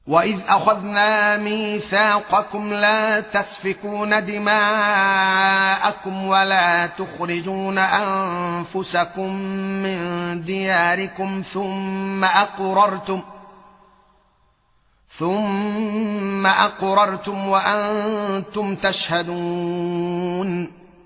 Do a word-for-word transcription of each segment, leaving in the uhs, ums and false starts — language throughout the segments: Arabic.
وَإِذْ أَخَذْنَا مِيثَاقَكُمْ لَا تَسْفِكُونَ دِمَاءَكُمْ وَلَا تُخْرِجُونَ أَنفُسَكُم مِّن دِيَارِكُمْ ثُمَّ أَقْرَرْتُمْ ثُمَّ أَقْرَرْتُمْ وَأَنتُمْ تَشْهَدُونَ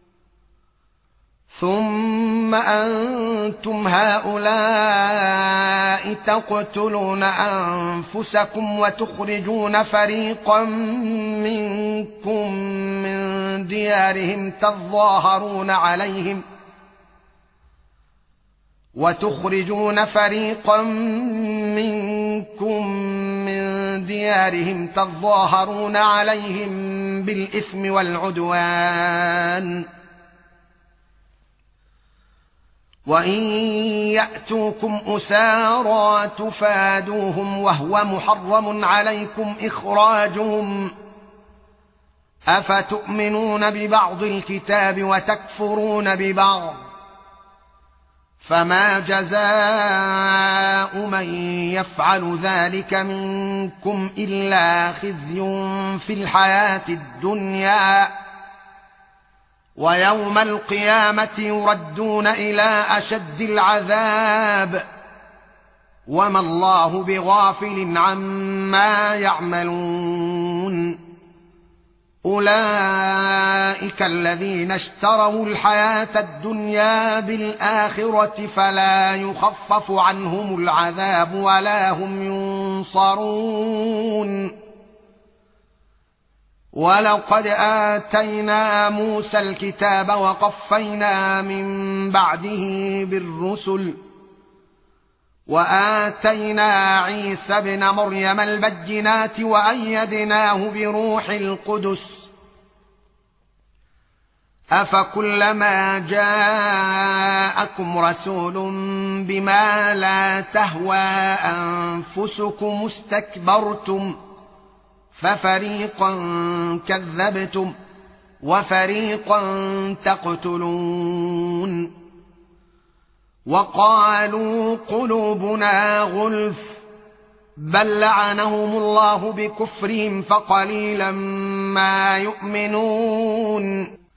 ثُمَّ أَنتُمْ هَؤُلَاءِ تَقْتُلُونَ أَنفُسَكُمْ وَتُخْرِجُونَ فَرِيقًا مِنكُم مِّن دِيَارِهِمْ تَظَاهَرُونَ عَلَيْهِمْ وَتُخْرِجُونَ فَرِيقًا مِنكُم مِّن دِيَارِهِمْ تَظَاهَرُونَ عَلَيْهِمْ بِالْإِثْمِ وَالْعُدْوَانِ وَإِن يَأْتُوكُمْ أُسَارَى تُفَادُوهُمْ وَهُوَ مُحَرَّمٌ عَلَيْكُمْ إِخْرَاجُهُمْ أَفَتُؤْمِنُونَ بِبَعْضِ الْكِتَابِ وَتَكْفُرُونَ بِبَعْضٍ فَمَا جَزَاءُ مَن يَفْعَلُ ذَلِكَ مِنكُمْ إِلَّا خِزْيٌ فِي الْحَيَاةِ الدُّنْيَا وَيَوْمَ الْقِيَامَةِ يُرَدُّونَ إِلَى أَشَدِّ الْعَذَابِ وَمَا اللَّهُ بِغَافِلٍ عَمَّا يَعْمَلُونَ أُولَئِكَ الَّذِينَ اشْتَرَوُا الْحَيَاةَ الدُّنْيَا بِالْآخِرَةِ فَلَا يُخَفَّفُ عَنْهُمُ الْعَذَابُ وَلَا هُمْ يُنصَرُونَ وَلَقَدْ آتَيْنَا مُوسَى الْكِتَابَ وَقَفَّيْنَا مِن بَعْدِهِ بِالرُّسُلِ وَآتَيْنَا عِيسَى ابْنَ مَرْيَمَ الْبَيِّنَاتِ وَأَيَّدْنَاهُ بِرُوحِ الْقُدُسِ أَفَكُلَّمَا جَاءَكُمْ رَسُولٌ بِمَا لَا تَهْوَى أَنفُسُكُمُ اسْتَكْبَرْتُمْ فَفَرِيقًا كَذَّبْتُمْ وَفَرِيقًا تَقْتُلُونَ وَقَالُوا قُلُوبُنَا غُلْفٌ بَل لَّعَنَهُمُ اللَّهُ بِكُفْرِهِمْ فَقَلِيلًا مَا يُؤْمِنُونَ